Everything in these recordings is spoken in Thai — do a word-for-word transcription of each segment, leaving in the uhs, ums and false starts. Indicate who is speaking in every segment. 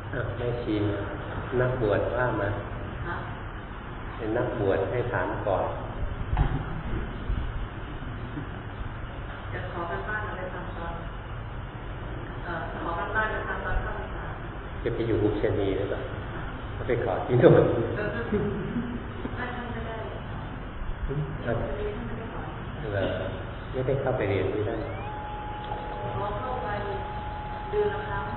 Speaker 1: แม่ชีนักบวชว่ามาเป็นนักบวชให้ถามก่อน
Speaker 2: จะขอกันบ้านอะไรทำตอนขอกันบ้านจะทำตอนเข้าพรรษา
Speaker 1: จะไปอยู่อุชนีหรือเปล่าก็ไปขอที่โน่น
Speaker 2: ไม่ท่านไม่ได้ท่านไม่ได้ขอ
Speaker 1: ไม่ได้เข้าไปเรียนที่นั่น
Speaker 2: ขอเข้าไปเดือนละครั้ง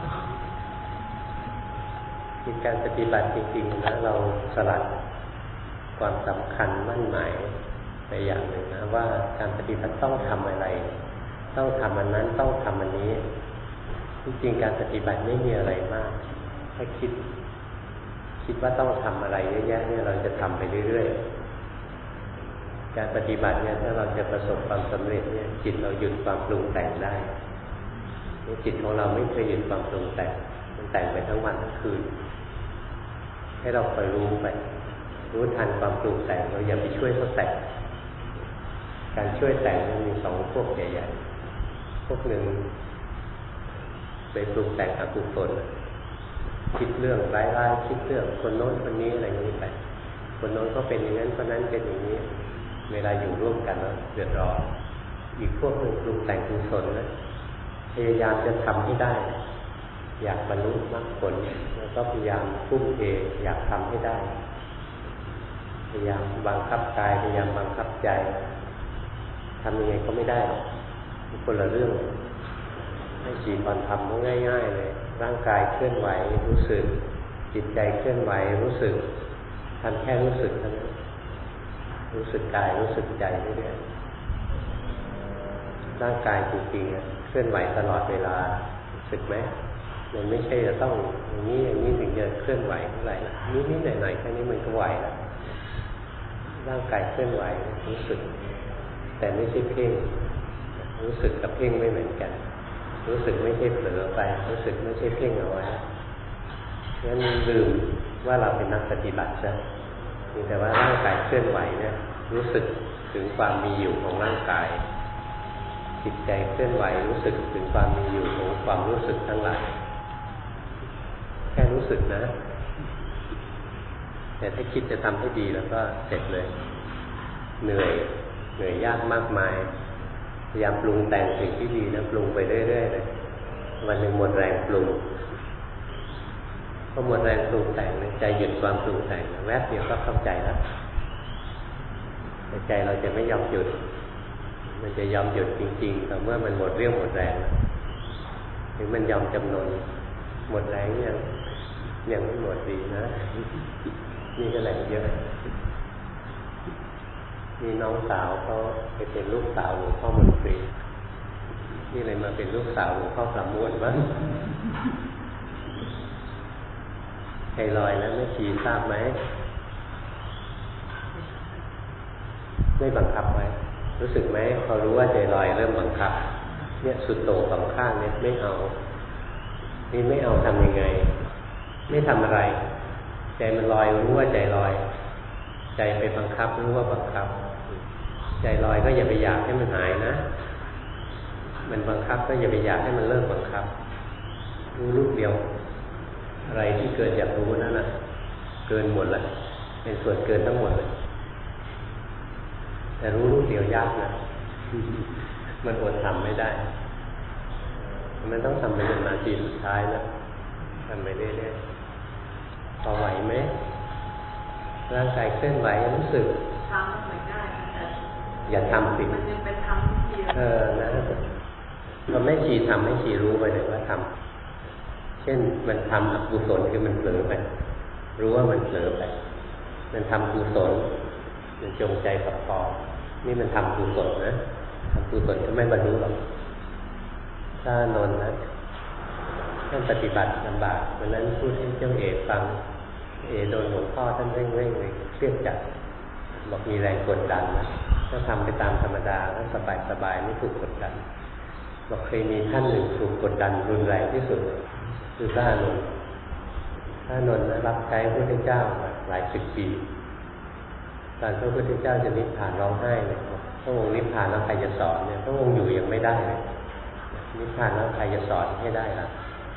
Speaker 1: มีการปฏิบัติจริงๆนะเราสลัดความสำคัญมั่นหมายไปอย่างหนึ่งนะว่าการปฏิบัติต้องทำอะไรต้องทำอันนั้นต้องทำอันนี้จริงๆการปฏิบัติไม่มีอะไรมากถ้าคิดคิดว่าต้องทำอะไรเยอะแยะเนี่ยเราจะทำไปเรื่อยๆการปฏิบัติเนี่ยถ้าเราจะประสบความสำเร็จเนี่ยจิตเราหยุดความปรุงแต่งได้จิตของเราไม่เคยหยุดความปรุงแต่งมันแต่งไปทั้งวันทั้งคืนให้เราคอยรู้ไปรู้ทันความปรุงแต่งเราอย่าไปช่วยเขาแต่งการช่วยแต่งมันมีสองพวกใหญ่ๆพวกหนึ่งไปปรุงแต่งอกุศลคิดเรื่องร้ายๆคิดเรื่องคนโน้นคนนี้อะไรอย่างนี้ไปคนโน้นก็เป็นอย่างนั้นคนนั้นเป็นอย่างนี้เวลาอยู่ร่วมกันแล้วเดือดร้อนอีกพวกหนึ่งปรุงแต่งกุศลนะพยายามจะทำให้ได้อยากบรรลุมรรคผลแล้วก็พยายามทุ่มเทอยากทำให้ได้พยายามบังคับกายพยายามบังคับใจทำยังไงก็ไม่ได้หรอกคนละเรื่องให้จีบอลทำก็ง่ายๆเลยร่างกายเคลื่อนไหวรู้สึกจิตใจเคลื่อนไหวรู้สึกทำแค่รู้สึกเท่านั้นรู้สึกกายรู้สึกใจเรื่อยๆร่างกายจริงๆเคลื่อนไหวตลอดเวลารู้สึกไหมมันไม่ใช่จะต้องอย่างนี้อย่างนี้ถึงจะเคลื่อนไหวเท่าไหร่นิดๆหน่อยๆแค่นี้มันก็ไหวแล้วร่างกายเคลื่อนไหวรู้สึกแต่ไม่ใช่เพ่งรู้สึกกับเพ่งไม่เหมือนกันรู้สึกไม่ใช่เผลอไปรู้สึกไม่ใช่เพ่งเอาไว้งั้นลืมว่าเราเป็นนักปฏิบัติซะมีแต่ว่าร่างกายเคลื่อนไหวเนี่ยรู้สึกถึงความมีอยู่ของร่างกายจิตใจเคลื่อนไหวรู้สึกถึงความมีอยู่ของความรู้สึกทั้งหลายแค่รู้สึกนะแต่ถ้าคิดจะทำให้ดีแล้วก็เสร็จเลยเหนื่อยเหนื่อยยากมากมายพยายามปรุงแต่งสิ่งที่ดีนะปรุงไปเรื่อยๆเลยวันหนึ่งหมดแรงปรุงพอหมดแรงปรุงแต่งใจหยุดความปรุงแต่งแวบเดียวก็เข้าใจแล้วแต่ใจเราจะไม่ยอมหยุดมันจะยอมหยุดจริงๆแต่เมื่อมันหมดเรี่ยวหมดแรงถึงมันยอมจำนนหมดแรงยังยังไม่หมดดีนะนี่ก็แรงเยอะมีน้องสาวเขาไปเป็นลูกสาวหลวงพ่อมนตรีนี่เลยมาเป็นลูกสาวหลวงพ่อประมวลบ้างใจลอยนะไม่ชีทราบไหมไม่บังคับไว้รู้สึกไหมพอรู้ว่าใจลอยเริ่มบังคับเนี่ยสุดโต่งสองข้างเนี่ยไม่เอานี่ไม่เอาทำยังไงไม่ทำอะไรใจมันลอยรู้ว่าใจลอยใจไปบังคับรู้ว่าบังคับใจลอยก็อย่าไปอยากให้มันหายนะมันบังคับก็อย่าไปอยากให้มันเลิกบังคับรู้ลูกเดียวอะไรที่เกิดจากรู้นั่นน่ะเกินหมดเลยเป็นส่วนเกินทั้งหมดเลยแต่รู้ลูกเดียวยากนะมันอดทำไม่ได้มันต้องทำไปจนนาทีสุดท้ายนะทำไปเรื่อยๆพอไหวไหมร่างกายเคลื่อนไหวรู้สึก
Speaker 2: ทำไม่ได้แต่
Speaker 1: อย่าทำสิ
Speaker 2: มันยังเป็นทำที่
Speaker 1: เออนะพอไม่ชีทำให้ชีรู้ไปเลยว่าทำเช่นมันทำอกุศลคือมันเผลอไปรู้ว่ามันเผลอไปมันทำกุศลมันจงใจประคองนี่มันทำกุศลนะทำกุศลก็ไม่บรรลุหรอกถ้านนท์นะท่านปฏิบัติลำบากวันนั้นพูดให้เจ้าเอกฟังเอโดนหลวงพ่อท่านเร่งเร่งเลยเครียดจัดบอกมีแรงกดดันนะถ้าทำไปตามธรรมดาก็สบายสบายไม่ถูกกดดันบอกเคยมีท่านหนึ่งถูกกดดันรุนแรงที่สุดคือพระอานนท์พระอานนท์นะรับใช้พระพุทธเจ้าหลายสิบปีตอนพระพุทธเจ้าจะนิพพานร้องไห้เลยพระองค์นิพพานแล้วใครจะสอนเนี่ยพระองค์อยู่ยังไม่ได้เลยนิพพานแล้วใครจะสอนให้ได้ล่ะ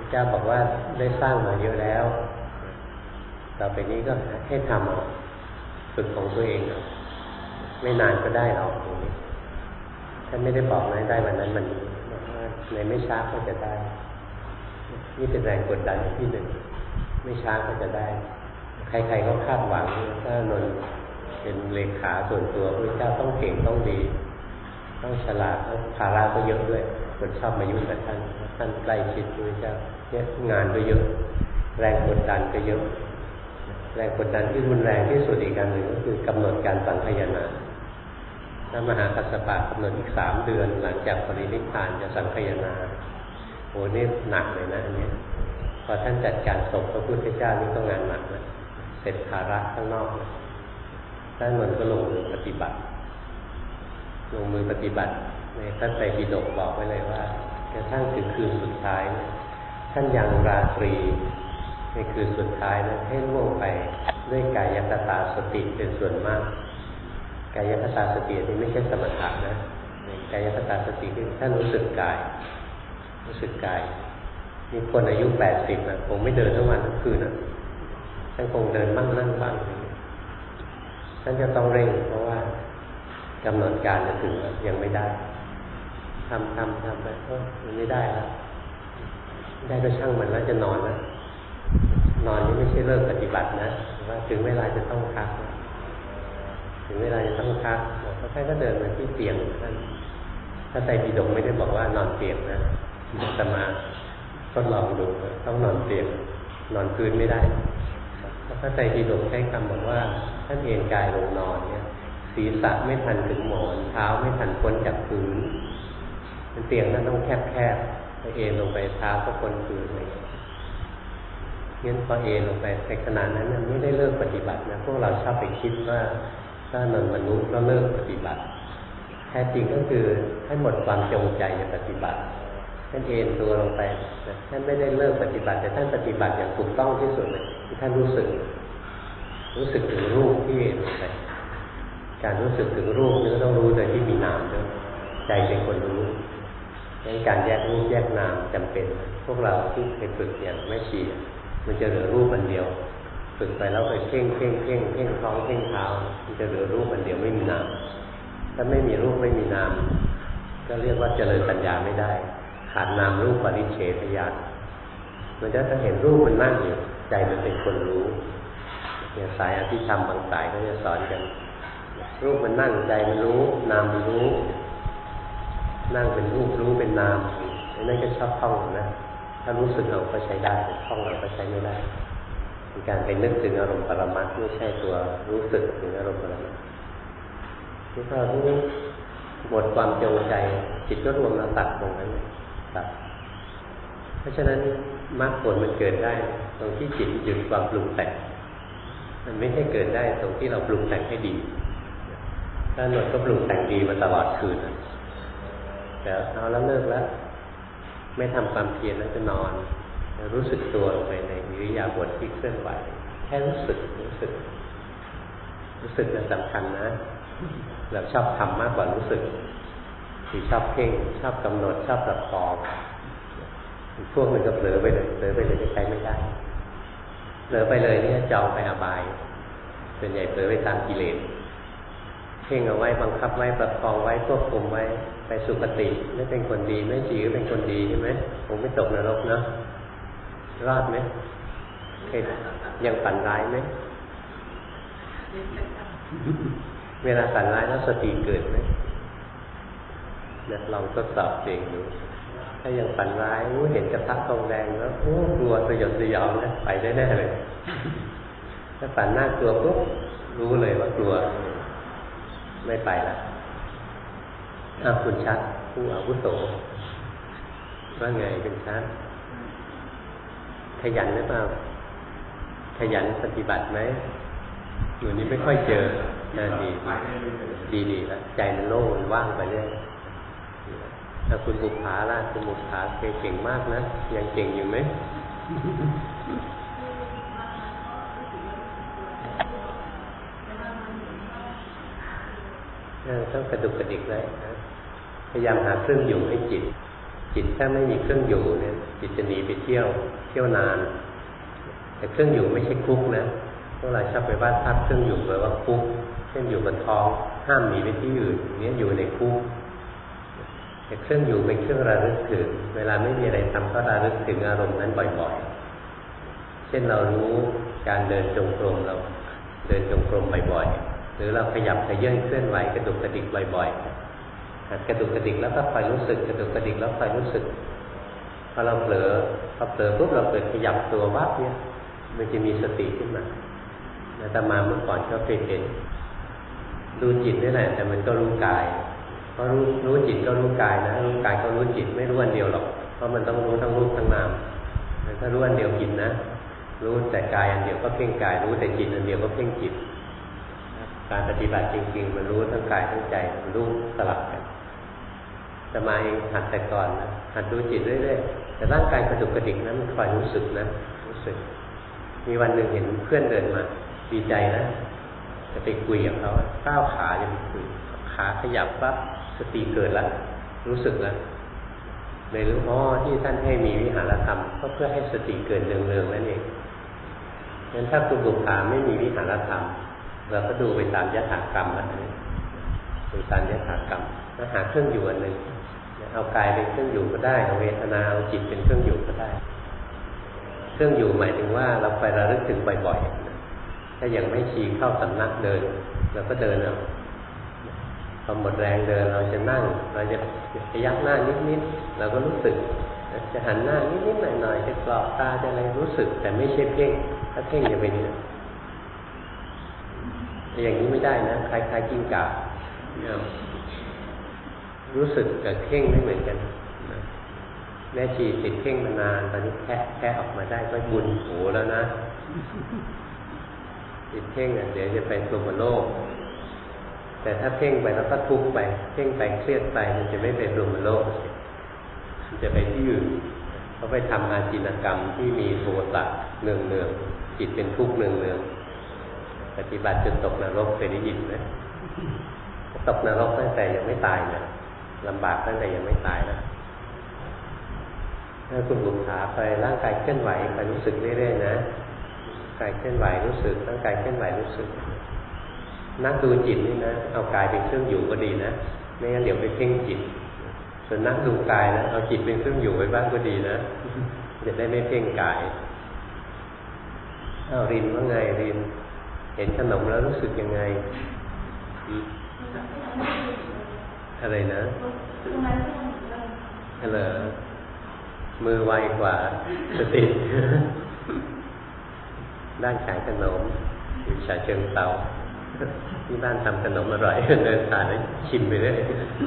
Speaker 1: เจ้าบอกว่าได้สร้างมาเยอะแล้วต่อไปนี้ก็ให้ทำเอาฝึกของตัวเองเอาไม่นานก็ได้หรอกตรงนี้ท่านไม่ได้บอกนะได้วันนั้นวันนี้ในไม่ช้าก็จะได้นี่เป็นแรงกดดันที่หนึ่งไม่ช้าก็จะได้ใครๆก็คาดหวังถ้านนท์เป็นเลขาส่วนตัวพระเจ้าต้องเก่งต้องดีต้องฉลาดต้องภาระก็เยอะด้วยคนชอบมายุ่งกับท่านท่านใกล้ชิดพระเจ้าเนี่ยงานก็เยอะแรงกดดันก็เยอะแรงกดดันที่รุนแรงที่สุดอีกการหนึ่งก็คือกำหนดการสังคายนาถ้ามหากัสสปะกำหนดอีกสามเดือนหลังจากปรินิพพานจะสังคายนาโอ้นี่หนักเลยนะอันนี้พอท่านจัดการศพพระพุทธเจ้านี่ก็งานหนักนะเสร็จภาระข้างนอกนะท่านมันก็ลงมือปฏิบัติลงมือปฏิบัติในท่านไตรปิฎกบอกไว้เลยว่ากระทั่งถึงคืนสุดท้ายนะท่านยังราตรีในคืนสุดท้ายนะให้ล่วงไปด้วยกายคตาสติเป็นส่วนมากกายคตาสตินี่ไม่ใช่สมถะนะกายคตาสติคือท่านรู้สึกกายรู้สึกกายมีคนอายุแปดสิบนะคงไม่เดินทั้งวันทั้งคืนนะท่านคงเดินบ้างนั่งบ้างท่านจะต้องเร่งเพราะว่ากำหนดการจะถึงยังไม่ได้ทำทำทำไปเออมันไม่ได้แล้วได้ก็ช่างมันแล้วจะนอนนะนอนนี่ไม่ใช่เลิกปฏิบัตินะว่าถึงเวลาจะต้องพักถึงเวลาจะต้องพักพระท่านก็เดินมาที่เตียงท่านถ้าไตรปิฎกไม่ได้บอกว่านอนเตียงนะแต่มาทดลองดูต้องนอนเตียงนอนพื้นไม่ได้พระไตรปิฎกใช้คำบอกว่าท่านเอนกายลงนอนเนี่ยศีรษะไม่ทันถึงหมอนเท้าไม่ทันพ้นจากพื้นเตียงนั้นต้องแคบๆเอนลงไปเท้าก็พ้นพื้นเลยงั้นพอเอนลงไปในขณะนั้นไม่ได้เลิกปฏิบัตินะพวกเราชอบไปคิดว่าถ้านนมนุษย์ก็เลิกปฏิบัติแท้จริงก็คือให้หมดความจงใจจะปฏิบัติท่านเอนตัวลงไปท่านไม่ได้เลิกปฏิบัติแต่ท่านปฏิบัติอย่างถูกต้องที่สุดเลยที่ท่านรู้สึกรู้สึกถึงรูปที่เอนลงไปการรู้สึกถึงรูปนี่ก็ต้องรู้โดยที่มีนามด้วยใจเป็นคนรู้ดังนั้นการแยกรูปแยกนามจำเป็นพวกเราที่เคยฝึกอย่างไม่ชีมันจะเหลือรูปอันเดียวฝึกไปแล้วไปเพ่งเพ่งเพ่งเพ่งท้องเพ่งเท้ามันจะเหลือรูปอันเดียวไม่มีนามถ้าไม่มีรูปไม่มีนามก็เรียกว่าเจริญปัญญาไม่ได้ขาดนามรูปปริเฉทญาณมันจะต้องเห็นรูปมันนั่งอยู่ใจมันเป็นคนรู้เนี่ยสายอภิธรรมบางสายก็จะสอนกันรูปมันนั่งใจมันรู้นามมันรู้นั่งเป็นรูปรู้เป็นนามนั่นก็ชอบท่องนะถ้ารู้สึกเอาก็ใช้ได้ท่องเอาก็ใช้ไม่ได้เป็นการไปนึกถึงอารมณ์ปรมัตถ์ไม่ใช่ตัวรู้สึกถึงอารมณ์ปรมัตถ์ที่ถ้ารู้หมดความจงใจจิตก็รวมแล้วตัดตรงนั้นตัดเพราะฉะนั้นมรรคผลมันเกิดได้ตรงที่จิตหยุดความปรุงแต่งมันไม่ใช่เกิดได้ตรงที่เราปรุงแต่งให้ดีถ้าหนวดก็ปรุงแต่งดีมาตลอดคืนแต่เอาแล้วเลิกแล้วไม่ทำความเพียรแล้วจะนอนรู้สึกตัวลงไปในอิริยาบถที่เคลื่อนไหวแค่รู้สึกรู้สึกรู้สึกมันสำคัญนะเราชอบทำมากกว่ารู้สึกที่ชอบเพ่งชอบกำหนดชอบประคองพวกมันก็เผลอไปเลยเผลอไปเลยจะใช้ไม่ได้เผลอไปเลยนี่จองไปอบายส่วนใหญ่เผลอไปตามกิเลสเพ่งเอาไว้บังคับไว้ประคองไว้ควบคุมไว้ไปสุคติไม่เป็นคนดีไม่จีก็เป็นคนดีใช่ไหมคงไม่ตกนรกนะรอดไหมเคยยังฝันร้ายไหมเวลาฝันร้ายแล้วสติเกิดไหมเนี่ยลองทดสอบเองดูถ้ายังฝันร้ายเห็นกระทะทองแดงแล้วโอ้กลัวสยดสยองนะไปได้แน่เลยถ้าฝันน่ากลัวปุ๊บรู้เลยว่ากลัวไม่ไปละอ้าวคุณชัดผู้อาวุโสว่าไงคุณชัดขยันหรือเปล่าขยันปฏิบัติไหมอยู่นี้ไม่ค่อยเจอน่าดีดีดีแล้วใจมันโล่งมันว่างไปเรื่อยถ้าคุณบุภาล่ะคุณบุภาเคยเก่งมากนะยังเก่งอยู่ไหมต้องกระดุกกระดิกเลยนะพยายามหาเครื่องอยู่ให้จิตจิตถ้าไม่มีเครื่องอยู่เนี่ยจิตจะหนีไปเที่ยวเที่ยวนานแต่เครื่องอยู่ไม่ใช่คุกนะพวกเราชอบไปวาดภาพเครื่องอยู่แปลว่าคุกเช่นอยู่บนท้องห้ามหนีไปที่อื่นอย่างนี้อยู่ในคุกแต่เครื่องอยู่เป็นเครื่องระลึกถึงเวลาไม่มีอะไรทำก็ระลึกถึงอารมณ์นั้นบ่อยๆเช่นเรารู้การเดินจงกรมเราเดินจงกรมบ่อยๆหรือเราขยับขยื่นเคลื่อนไหวกระดุกกระดิกบ่อยๆหัดกระดุกกระดิกแล้วก็คอยรู้สึกกระดุกกระดิกแล้วคอยรู้สึกพอเราเผลอพอเผลอปุ๊บเราเกิดขยับตัววับเนี่ยมันจะมีสติขึ้นมาอาตมาเมื่อก่อนก็เคยเห็นดูจิตนี่แหละแต่มันก็รู้กายเพราะรู้รู้จิตก็รู้กายนะรู้กายก็รู้จิตไม่รู้อันเดียวหรอกเพราะมันต้องรู้ทั้งรูปทั้งนามถ้ารู้อันเดียวผิดนะรู้แต่กายอันเดียวก็เพ่งกายรู้แต่จิตอันเดียวก็เพ่งจิตการปฏิบัติจริงๆมันรู้ทั้งกายทั้งใจมันรู้สลับกันอาตมาเองหัดแต่ก่อนนะหัดดูจิตเรื่อยๆแต่ร่างกายกระดุกกระดิกนั้นมันคอยรู้สึกนะรู้สึกมีวันหนึ่งเห็นเพื่อนเดินมาดีใจนะจะไปคุยกับเขาก้าวขาจะไปคุยขาขยับปั๊บสติเกิดแล้วรู้สึกแล้วเลยรู้อ๋อที่ท่านให้มีวิหารธรรมก็เพื่อให้สติเกิดเนืองๆนั่นเองงั้นถ้าคุณบุคคาไม่มีวิหารธรรมเราก็ดูไปตามยถากรรมนะดูตามยถากรรมแล้วหาเครื่องอยู่อันหนึ่งเอากายเป็นเครื่องอยู่ก็ได้เอาเวทนาเอาจิตเป็นเครื่องอยู่ก็ได้เครื่องอยู่หมายถึงว่าเราไประลึกถึงบ่อยๆถ้ายังไม่ชี้เข้าสำนักเดินเราก็เดินเอาพอหมดแรงเดินเราจะนั่งเราจะพยักหน้านิดๆเราก็รู้สึกจะหันหน้านิดๆหน่อยๆจะกรอบตาจะอะไรรู้สึกแต่ไม่ใช่เพ่งถ้าเพ่งจะเป็นอย่างนี้ไม่ได้นะคล้ายๆกิ้งก่ารู้สึกกับเพ่งไม่เหมือนกันแม่ชีติดเพ่งมานานตอนนี้แค่แค่ออกมาได้ก็บุญโหแล้วนะติดเพ่งอ่ะเดี๋ยวจะไปพรหมโลกแต่ถ้าเพ่งไปแล้วก็ทุกข์ไปเพ่งไปเครียดไปมันจะไม่เป็นพรหมโลกมันจะไปที่อื่นเขาไปทำอาจินกรรมที่มีโทสะเนืองเนืองจิตเป็นทุกข์เนืองเนืองปฏิบัติจนตกนรกเคยได้ยินไหมตกนรกตั้งแต่ยังไม่ตายนะลำบากตั้งแต่ยังไม่ตายนะถ้าคุณบุญขาไปร่างกายเคลื่อนไหวไปรู้สึกเรื่อยๆนะกายเคลื่อนไหวรู้สึกร่างกายเคลื่อนไหวรู้สึกนักดูจิตนี่นะเอากายเป็นเครื่องอยู่ก็ดีนะไม่งั้นเดี๋ยวไปเพ่งจิตส่วนนักดูกายนะเอาจิตเป็นเครื่องอยู่ไว้บ้างก็ดีนะจะได้ไม่เพ่งกายเอารินว่าไงรินเห็นขนมแล้วรู้สึกยังไงอะไรนะอะไรมือไวกว่าสติด้านขายขนมอยู่ฉะเชิงเทราที่บ้านทำขนมอร่อยเดินผ่านแล้วชิมไปเรื่อย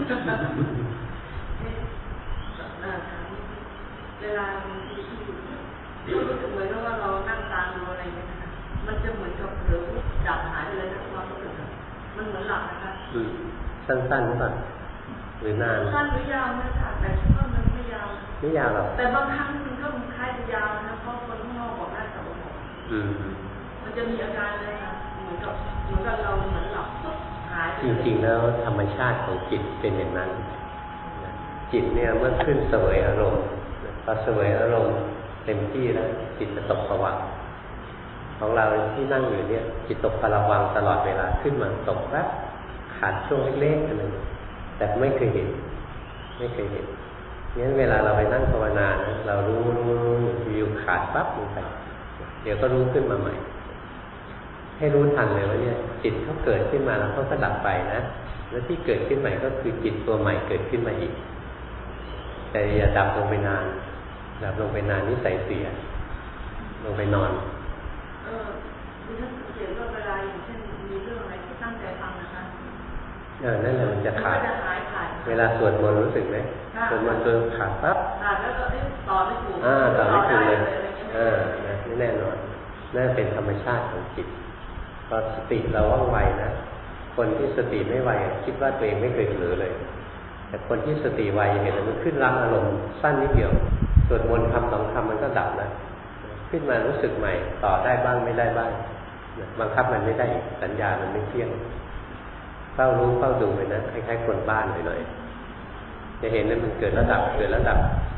Speaker 2: เวลารู้สึกเหมือนว่าเรานั่งตามดูอะไรอย่างเงี้ยนะคะมันจะเหมือนกับเผลอดับหายไปเลยนะความรู้สึกมันเหมือนหลับนะคะ
Speaker 1: สั้นๆหรือเปล่าหรือนาน
Speaker 2: สั้นหรือยาวนะคะแต่ก็มันไม่ยาว
Speaker 1: ไม่ยาวหรอก
Speaker 2: แต่บางครั้งมันก็คล้ายจะยาวนะเพราะคนข้างนอกบอกได้แต่ว่ามันจะมีอาการอะไรนะเหมือนกับเหมือนกับเราเหมือนหลับปุ๊บหาย
Speaker 1: จริงๆแล้วธรรมชาติของจิตเป็นอย่างนั้นจิตเนี่ยเมื่อขึ้นเสวยอารมณ์พอเสวยอารมณ์เต็มที่แล้วจิตจะตกภวังค์ของเราที่นั่งอยู่เนี่ยจิตตกภวังค์ตลอดเวลาขึ้นมาตกแป๊บขาดช่วงเล็กๆอันนึงแต่ไม่เคยเห็นไม่เคยเห็นงั้นเวลาเราไปนั่งภาวนานะเรารู้รู้รู้วิวขาดปั๊บลงไปเดี๋ยวก็รู้ขึ้นมาใหม่ให้รู้ทันเลยว่าเนี่ยจิตเขาเกิดขึ้นมาแล้วเขาก็ดับไปนะแล้วที่เกิดขึ้นใหม่ก็คือจิตตัวใหม่เกิดขึ้นมาอีกแต่อย่าดับลงไปนานดับลงไปนานนิสัยเสียลงไปนอน
Speaker 2: เออดิฉันสังเกตว่าเวลาอย่างเช่นมีเรื่องอะไรที่ตั้งใจฟังนะคะ
Speaker 1: เออนั่นแหละมันจะขาดเวลาสวดมนต์รู้สึกไหมสวดมนต์จนขาดปั๊บ
Speaker 2: ขาดแล้วก็ต่อไม่ถูก
Speaker 1: อ่าต่อไม่ถูกเลยเออนะนี่แน่นอนนั่นเป็นธรรมชาติของจิตพอสติเราว่องไวนะคนที่สติไม่ไวคิดว่าตัวเองไม่เคยเผลอเลยแต่คนที่สติไวเห็นมันขึ้นรับอารมณ์สั้นนิดเดียวสวดมนต์คำสองคำมันก็ดับนะขึ้นมารู้สึกใหม่ต่อได้บ้างไม่ได้บ้างบังคับมันไม่ได้สัญญามันไม่เที่ยงเฝ้ารู้เฝ้าดูไปนะคล้ายๆคนบ้านหน่อยๆจะเห็นว่ามันเกิดระดับเกิดระดับ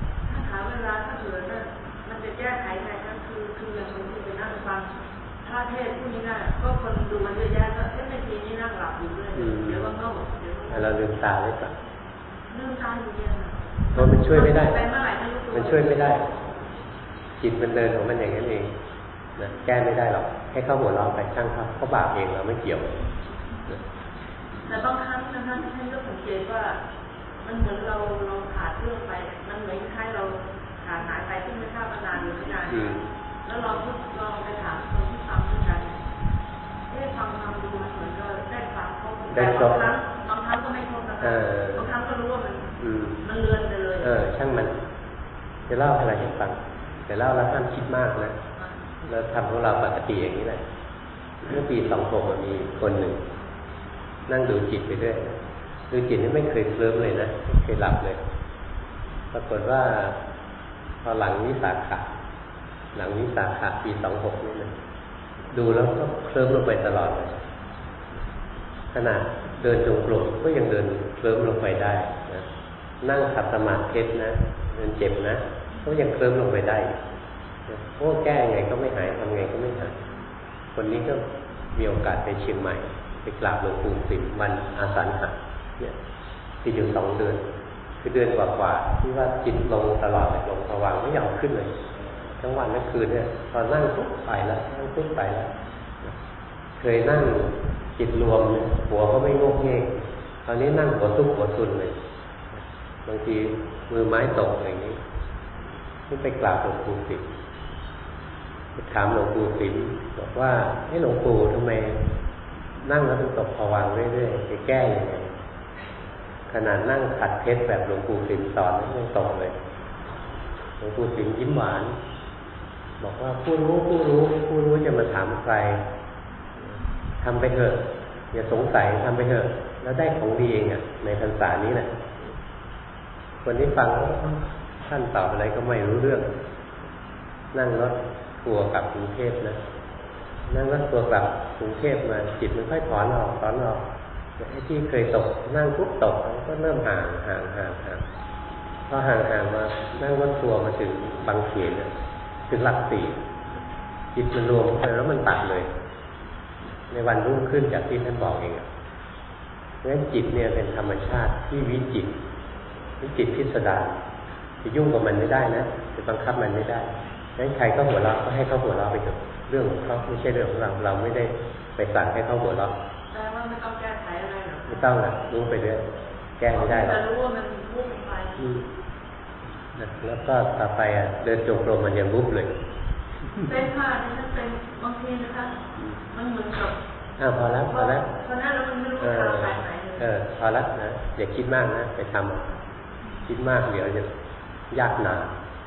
Speaker 2: ลาถ้าเผื่อนั่นมันจะแก้ไขไงนั่นคือคืออย่างบางทีไปนั่งฟังถ้าเทศผู้นี้น่ะก็คนดูมันเยอะแยะก็เอ๊ะในทีนี้นั่งหลับอยู่เลยเดี๋ยวว่าเงาเดี๋ยว
Speaker 1: เราลืมตาไว้ก่อน
Speaker 2: ลืมตาอยู่เนี่ย
Speaker 1: เพราะมันช่วยไม่ได้มันช่วยไม่ได้จิตมันเดินของมันอย่างนั้นเองนะแก้ไม่ได้หรอกให้เข้าหัวเราะไปช่างเขาเขาบาปเองเราไม่เกี่ยว
Speaker 2: แต่บางครั้งนะคะท่านก็สังเกตว่ามันเหมือนเราเราขาดเรื่องไปมันเหมือนคล้ายเราขาดหายไปที่ไม่ทราบนานหรือไม่นานแล้วลองพูดลองไปถามคนที่ฟังด้วยกันเอ๊ะฟังฟังดูมันเหมือนก็ได้ฟังเขาแต่บางครั้งบางครั้งก็ไม่ครบนะคะบางครั้งก็รู้ว่ามันมันเลือนไปเลย
Speaker 1: เออช่างมันจะเล่าอะไรให้ฟังแต่เล่าแล้วห้ามคิดมากนะแล้วทำของเราปกติอย่างนี้แหละเมื่อปีสองหกมันมีคนหนึ่งนั่งดูจิตไปด้วยดูจิตนี่ไม่เคยเคลิ้มเลยนะไม่เคยหลับเลยปรากฏว่าพอหลังวิสาขะหลังวิสาขะปีสองหกนี่นะดูแล้วก็เคลิ้มลงไปตลอดเลยขนาดเดินจงกรมก็ยังเดินเคลิ้มลงไปได้นะนั่งขัดสมาธินะเดินเจ็บนะก็ยังเคลิ้มลงไปได้โอ้แก้ไงก็ไม่หายทำไงก็ไม่หายคนนี้ก็มีโอกาสไปเชียงใหม่ไปกราบหลวงปู่สิมวันอาสาฬหะเนี่ยติดอยู่สองเดือนคือเดือนกว่าๆที่ว่าจิตลงตลอดเลยลงภวังค์ไม่ยอมขึ้นเลยทั้งวันทั้งคืนเนี่ยตอนนั่งปุ๊บไปแล้วนั่งปุ๊บไปแล้วเคยนั่งจิตรวมหัวก็ไม่งกเงกตอนนี้นั่งหัวซุกหัวซุนเลยบางทีมือไม้ตกอย่างนี้ที่ไปกราบหลวงปู่สิมไปถามหลวงปู่สิมบอกว่าให้หลวงปู่ทำไมนั่งแล้วมันตกภวังค์เรื่อยๆไปแก้ยังไงขนาดนั่งขัดเพชรแบบหลวงปู่สิมสอนยังตกเลยหลวงปู่สิมยิ้มหวานบอกว่าผู้รู้ผู้รู้ผู้รู้จะมาถามใครทำไปเถอะอย่าสงสัยทำไปเถอะแล้วได้ของดีเองอ่ะในพรรษานี้แหละคนที่ฟังท่านตอบอะไรก็ไม่รู้เรื่องนั่งรถทัวร์กลับกรุงเทพนะนั่งรถทัวร์กลับกรุงเทพมาจิตมันค่อยถอนออกถอนออกไอ้ที่เคยตกนั่งปุ๊บตกก็เริ่มห่างห่างห่างห่างพอห่างห่างมานั่งรถทัวร์มาถึงบางเขนถึงหลักสี่จิตมันรวมไปแล้วมันตัดเลยในวันรุ่งขึ้นจากที่ท่านบอกเองอ่ะเพราะฉะนั้นจิตเนี่ยเป็นธรรมชาติที่วิจิตรวิจิตรพิสดารจะยุ่งกับมันไม่ได้นะจะบังคับมันไม่ได้งั้นใครก็หัวเราะก็ให้เขาหัวเราะไปเถอะเรื่องของเขาไม่ใช่เรื่องของเราเราไม่ได้ไปสั่งให้เขาหัวเราะ
Speaker 2: แปลว่าไม่ต้องแก้ไขอะไรหรอก
Speaker 1: ไม่ต้องนะรู้ไปเรื่อยแก้ไม่ได้หรอก
Speaker 2: แต่รู้ว่ามันวุ่นไป
Speaker 1: แล้วก็ต่อไปอ่ะเดินจงกรมมันยังวุบเลย
Speaker 2: เป็นค่ะดิฉันเป็นบางทีนะคะมันเหมือนกับ
Speaker 1: อ้าวพอแล้วพอแล้ว
Speaker 2: พอแล้วมันไม่รู้ทางไปไหน
Speaker 1: เออพอแล้วนะอย่าคิดมากนะไปทำคิดมากเดี๋ยวจะยากหนา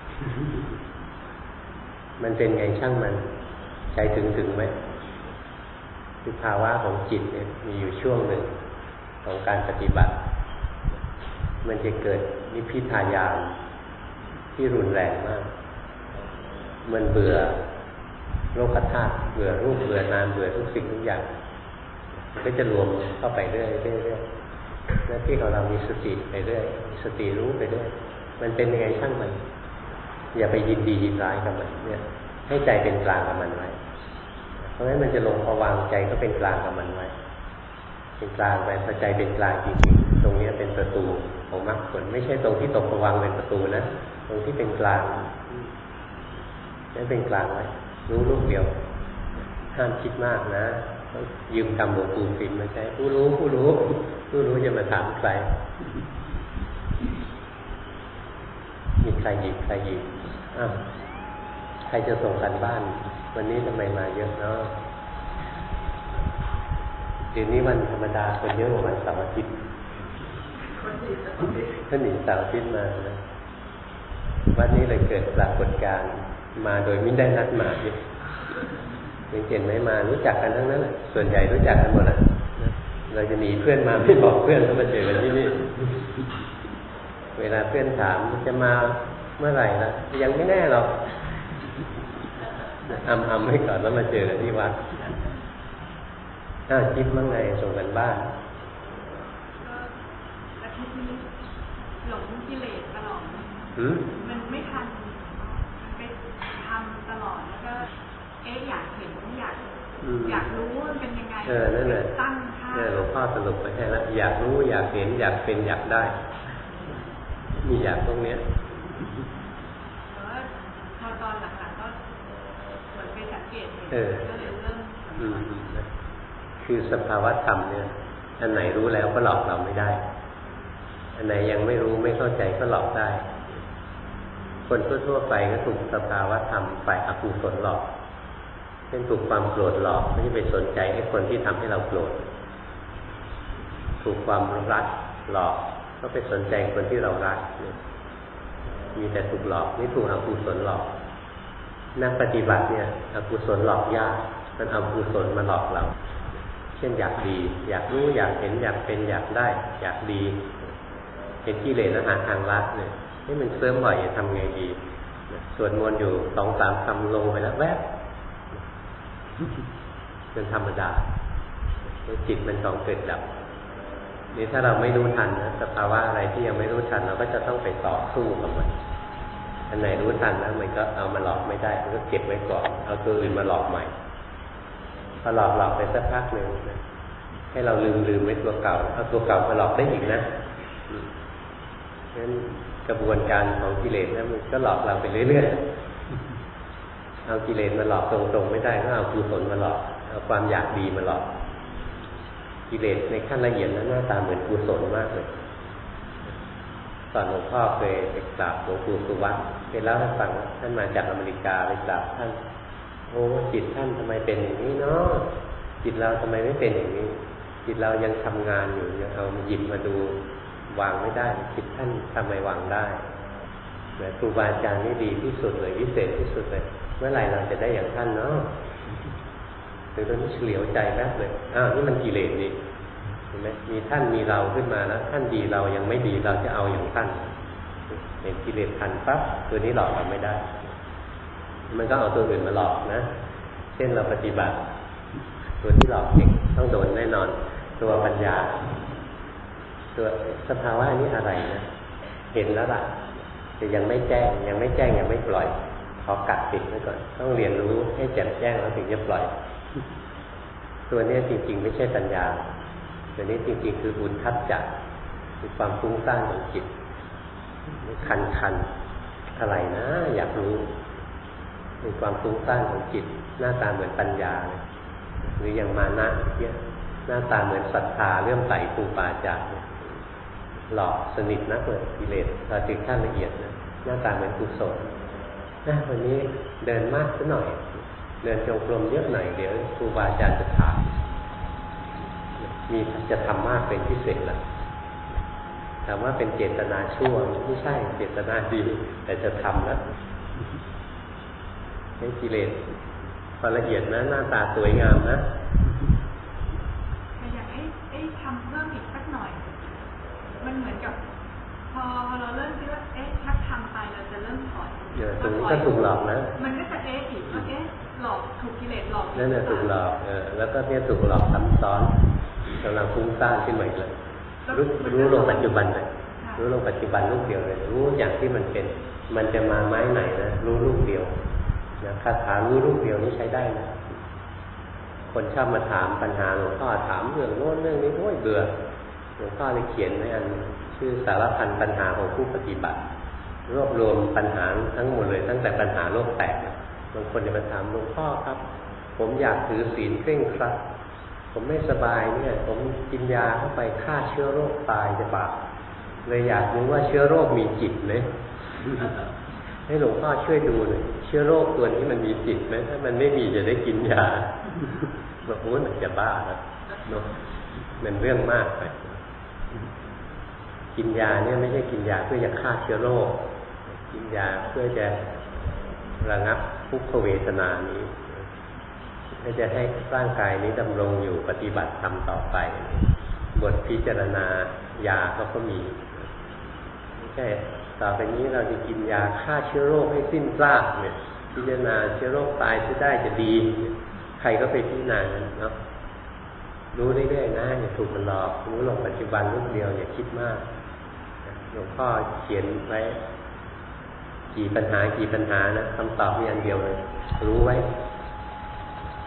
Speaker 1: มันเป็นไงช่างมันใจถึงถึงไหมคือภาวะของจิตเนี่ยมีอยู่ช่วงหนึ่งของการปฏิบัติมันจะเกิดนิพพิทายานที่รุนแรงมากมันเบื่อโลกธาตุเบื่อรูปเบื่อนามเบื่อทุกสิ่งทุกอย่างมันก็จะรวมเข้าไปเรื่อยเรื่อยหน้าที่ของเรามีสติไปเรื่อยมีสติรู้ไปเรื่อยมันเป็นยังไงช่างมันอย่าไปยินดียินร้ายกับมันเนี่ยให้ใจเป็นกลางกับมันไว้เพราะฉะนั้นมันจะลงภวังค์ใจก็เป็นกลางกับมันไว้เป็นกลางไปพอใจเป็นกลางจริงๆตรงนี้เป็นประตูของมรรคผลไม่ใช่ตรงที่ตกภวังค์เป็นประตูนะตรงที่เป็นกลางนั่นเป็นกลางไว้รู้ลูกเดียวห้ามคิดมากนะยืมคำหลวงปู่สิมมาใช้ผู้รู้ผู้รู้ผู้รู้จะมาถามใครมีใครหยิบใครหยิบอ้าวใครจะส่งกันบ้านวันนี้ทำไมมาเยอะเนาะเดี๋ยวนี้วันธรรมดาคนเยอะกว่าวันเสาร์อาทิตย์ท่านหนีเสาร์อาทิตย์มานะวันนี้เลยเกิดปรากฏการณ์มาโดยไม่ได้นัดมาเยอะยังเห็นไหมมารู้จักกันทั้งนั้นแหละส่วนใหญ่รู้จักกันหมดอ่ะเราจะหนีเพื่อนมาไม่บอกเพื่อนแล้วมาเจอกันที่นี่เวลาเพื่อนถามจะมาเมื่อไหร่ล่ะยังไม่แน่หรอกอำอำให้ก่อนแล้วมาเจอกันที่วัดอ้าวคิดมั่งไงส่งกันบ้าน
Speaker 2: อาทิตย์นี้หลงกิเลสตลอดมันไม่ทัน
Speaker 3: เอ๊ะอยากเห็นอยากอยากรู้มันเป็นยังไง
Speaker 1: เออนั่นแหละ
Speaker 3: ตั้งค่า
Speaker 1: เนี่ยหลวงพ่อสรุปไปให้แล้วอยากรู้อยากเห็นอยากเป็นอยากได้มีอยากตรงเนี้ย
Speaker 3: แล้วพอตอนหลังๆก็เหมือนไปสังเกต
Speaker 1: เออ
Speaker 3: ก็เลยเริ่ม
Speaker 1: อืมคือสภาวะธรรมเนี่ยอันไหนรู้แล้วก็หลอกเราไม่ได้อันไหนยังไม่รู้ไม่เข้าใจก็หลอกได้คนทั่วๆไปก็ถูกสภาวะธรรมฝ่ายอกุศลหลอกเช่นถูกความโกรธหลอกไม่ได้ไปสนใจให้คนที่ทำให้เราโกรธถูกความรักหลอกก็ไปสนใจคนที่เรารักมีแต่ถูกหลอกนี่ถูกอกุศลหลอกนักปฏิบัติเนี่ยอกุศลหลอกยากมันเอาอกุศลมาหลอกเราเช่นอยากดีอยากรู้อยากเห็นอยากเป็นอยากได้อยากดีเป็นกิเลสอาหารทางลัดเนี่ยนี่มันเสื่อมบ่อยจะทำไงดีสวดมนต์อยู่สองสามคำลงไปแล้วแวบเป็นธรรมดาจิตมันต้องเกิดดับนี่ถ้าเราไม่รู้ทันนะสภาวะอะไรที่ยังไม่รู้ทันเราก็จะต้องไปต่อสู้กับมันอันไหนรู้ทันแล้วมันก็เอามาหลอกไม่ได้มันก็เก็บไว้ก่อนเอาตัวอื่นมาหลอกใหม่พอหลอกหลอกไปสักพักหนึ่งนะให้เราลืมลืมไว้ตัวเก่าเอาตัวเก่ามาหลอกได้อีกนะงั้นกระบวนการของกิเลสนะมันก็หลอกเราไปเรื่อยๆเอากิเลสมาหลอกตรงๆไม่ได้ก็เอากุศลมาหลอกเอาความอยากดีมาหลอกกิเลสในขั้นละเอียดนั้นหน้าตาเหมือนกุศลมากเลยตอนหลวงพ่อเคยไปกราบหลวงปู่สุวัตเคยเล่าให้ฟังว่าท่านมาจากอเมริกาไปกราบท่านโอ้จิตท่านทำไมเป็นอย่างนี้เนาะจิตเราทำไมไม่เป็นอย่างนี้จิตเรายังทำงานอยู่ยังเอาหยิบมาดูวางไม่ได้จิตท่านทำไมวางได้แต่ครูบาอาจารย์นี่ดีที่สุดเลยวิเศษที่สุดเลยเมื่อไหร่เราจะได้อย่างท่านเนาะถึงตอนนี้เฉลียวใจแป๊บเลยอ้าวนี่มันกิเลสนี่เห็นไหมมีท่านมีเราขึ้นมาแล้วท่านดีเรายังไม่ดีเราจะเอาอย่างท่านเห็นกิเลสทันปั๊บตัวนี้หลอกเราไม่ได้มันก็เอาตัวอื่นมาหลอกนะเช่นเราปฏิบัติตัวที่หลอกเองต้องโดนแน่นอนตัวปัญญาตัวสภาวะนี้อะไรนะเห็นแล้วล่ะแต่ยังไม่แจ้งยังไม่แจ้งยังไม่ปล่อยขอกัดติดไว้ก่อนต้องเรียนรู้ให้แจ่มแจ้งแล้วถึงจะปล่อยตัวนี้จริงๆไม่ใช่ปัญญาตัวนี้จริงๆคืออุทธัจจะคือความฟุ้งซ่านของจิตคันคันอะไรนะอยากรู้เป็นความฟุ้งซ่านของจิตหน้าตาเหมือนปัญญาหรืออย่างมานะเนี่ยหน้าตาเหมือนศรัทธาเลื่อมใสครูบาอาจารย์หลอกสนิทนะเปิดกิเลสพอถึงขั้นละเอียดนะหน้าตาเหมือนกุศลนะวันนี้เดินมากสักหน่อยเดินจงกรมเยอะหน่อยเดี๋ยวครูบาอาจารย์จะถามมีจะทำมากเป็นพิเศษละถามว่าเป็นเจตนาชั่วไม่ใช่เจตนาดีแต่จะทำนะให้กิเลสพอละเอียดนะหน้าตาสวยงามนะ
Speaker 3: อยากให้ให้ทำเพิ่มอีกสักหน่อยมันเหมือนกับพอเราเริ่มคิดว่าเอ๊ะถ้าทำไปเราจะเริ่มถอย
Speaker 1: เดี๋ยวตรงนี้ก็ถูกหลอกนะ
Speaker 3: มันก็จะเอ๊ะอีกว่าเอ๊ะหลอกถูกกิเลสหลอก
Speaker 1: นั่นแหละถูกหลอกเออแล้วก็เนี่ยถูกหลอกซ้ำซ้อนกำลังฟุ้งซ่านขึ้นมาอีกเลยรู้รู้ลงปัจจุบันเลยรู้ลงปัจจุบันลูกเดียวเลยรู้อย่างที่มันเป็นมันจะมาไม้ไหนนะรู้ลูกเดียวนะคาถารู้ลูกเดียวนี้ใช้ได้นะคนชอบมาถามปัญหาหลวงพ่อถามเรื่องโน้นเรื่องนี้โอ้ยเบื่อหลวงพ่อเลยเขียนไว้อันชื่อสารพันปัญหาของผู้ปฏิบัติรวบรวมปัญหาทั้งหมดเลยตั้งแต่ปัญหาโลกแตกบางคนจะมาถามหลวงพ่อครับผมอยากถือศีลเคร่งครัดผมไม่สบายเนี่ยผมกินยาเข้าไปฆ่าเชื้อโรคตายจะบาปเลยอยากรู้ว่าเชื้อโรคมีจิตไหม ให้หลวงพ่อช่วยดูหน่อยเชื้อโรคตัวนี้มันมีจิตไหมถ้ามันไม่มีจะได้กินยาบอกว่ามันจะบ้าแล้วเนาะมันเรื่องมากไปกินยาเนี่ยไม่ใช่กินยาเพื่อจะฆ่าเชื้อโรคกินยาเพื่อจะระงับทุกขเวทนานี้เพื่อจะให้ร่างกายนี้ดำรงอยู่ปฏิบัติธรรมต่อไปบทพิจารณายาเขาก็มีไม่ใช่ต่อไปนี้เราจะกินยาฆ่าเชื้อโรคให้สิ้นซากเนี่ยพิจารณาเชื้อโรคตายจะได้จะดีใครก็ไปพิจารณาเนาะรู้เรื่อยๆนะอย่าถูกมันหลอกรู้ลงปัจจุบันลูกเดียวอย่าคิดมากหลวงพ่อเขียนไว้กี่ปัญหากี่ปัญหานะคำตอบมีอันเดียวเลยรู้ไว้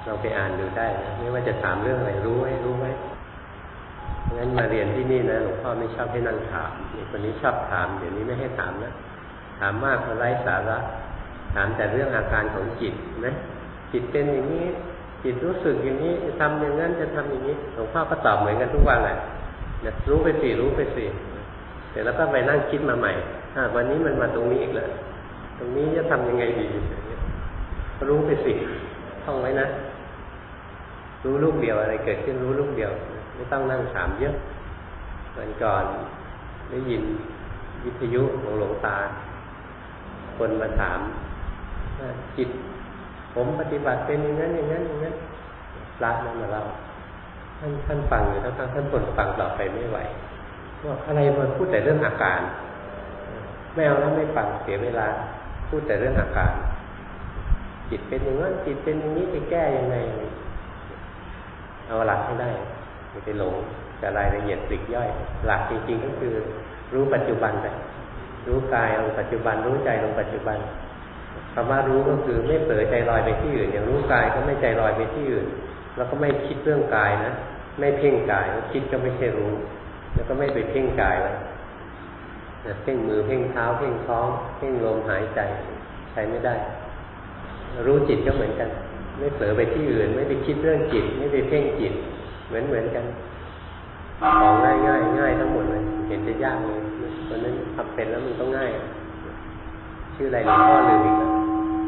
Speaker 1: เราไปอ่านดูได้นะไม่ว่าจะถามเรื่องอะไรรู้ไว้รู้ไว้งั้นมาเรียนที่นี่นะหลวงพ่อไม่ชอบให้นั่งถามนี่คนนี้ชอบถามเดี๋ยวนี้ไม่ให้ถามนะถามมากก็ไร้สาระถามแต่เรื่องอาการของจิตนะจิตเป็นอย่างนี้จิตรู้สึกอย่างนี้จะทำอย่างนั้นจะทำอย่างนี้หลวงพ่อก็ตอบเหมือนกันทุกวันแหละเนี่ยรู้ไปสิรู้ไปสิเสร็จแล้วก็ไปนั่งคิดมาใหม่อ่าวันนี้มันมาตรงนี้อีกแล้วตรงนี้จะทำยังไงดีรู้ไปสิท่องไว้นะรู้ลูกเดียวอะไรเกิดขึ้นรู้ลูกเดียวไม่ต้องนั่งถามเยอะวันก่อนได้ยินวิทยุของหลวงตาคนมาถามจิตผมปฏิบัติเป็นอย่างนั้นอย่างนั้นอย่างนั้นพระนั่นมาเล่าท่านท่านฟังอยู่ท่านท่านทนฟังต่อไปไม่ไหวว่าอะไรมันพูดแต่เรื่องอาการไม่เอาแล้วไม่ฟังเสียเวลาพูดแต่เรื่องอาการจิตเป็นอย่างนั้นจิตเป็นอย่างนี้ไปแก้ยังไงเอาหลักให้ได้ไม่ไปหลงแต่รายละเอียดปลีกย่อยหลักจริงๆก็คือรู้ปัจจุบันไปรู้กายลงปัจจุบันรู้ใจลงปัจจุบันคำว่ารู้ก็คือไม่เผลอใจลอยไปที่อื่นอย่างรู้กายก็ไม่ใจลอยไปที่อื่นแล้วก็ไม่คิดเรื่องกายนะไม่เพ่งกายคิดก็ไม่ใช่รู้แล้วก็ไม่ไปเพ่งกายแล้วเพ่งมือเพ่งเท้าเพ่งท้องเพ่งลมหายใจใช้ไม่ได้รู้จิตก็เหมือนกันไม่เผลอไปที่อื่นไม่ไปคิดเรื่องจิตไม่ไปเพ่งจิตเหมือนเหมือนกันของง่ายง่ายง่ายทั้งหมดเลยเห็นจะยากเลยตอนนั้นทำเป็นแล้วมันก็ง่ายชื่ออะไรหลวงพ่อลืมอีกแล้ว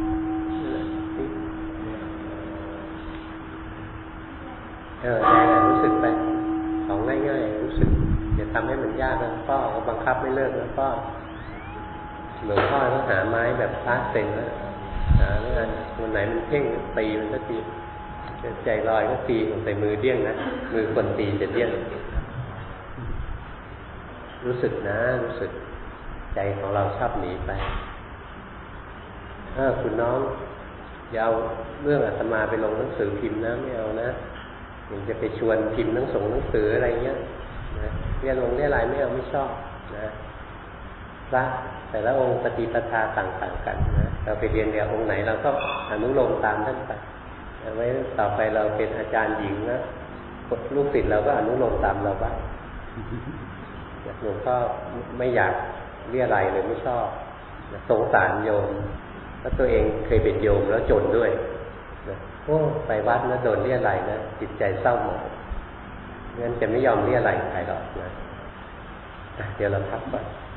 Speaker 1: เออแรงรู้สึกไปของง่ายง่ายรู้สึกอย่าทำให้มันยากนะพ่อก็บังคับไม่เลิกนะพ่อหลวงพ่อต้องหาไม้แบบพลาสติกนะหาแล้วกันวันไหนมันเพ่งตีมันก็ตีใจลอยก็ตีใส่มือเดี้ยงนะมือคนตีจะเดี้ยงรู้สึกนะรู้สึกใจของเราชอบหนีไปเออคุณน้องอย่าเอาเรื่องอาตมาไปลงหนังสือพิมพ์นะไม่เอานะยังจะไปชวนพิมพ์หนังส่งหนังสืออะไรเงี้ยนะเรียนลงเรียนอะไรไม่เอาไม่ชอบนะพระแต่ละองค์ปฏิปทาต่างๆกันนะเราไปเรียนเดียวองค์ไหนเราก็อนุโลมตามท่านไปเอาไว้ต่อไปเราเป็นอาจารย์หญิงนะลูกศิษย์เราก็อนุโลมตามเราบ้างหลวงพ่อไม่อยากเรียอะไรเลยไม่ชอบสงสารโยมเพราะตัวเองเคยเป็นโยมแล้วจนด้วยโอ้ไปวัดแล้วโดนเรียอะไรนะจิตใจเศร้าหมองงั้นจะไม่ยอมเรียอะไรใครหรอกนะเดี๋ยวเราพักก่อน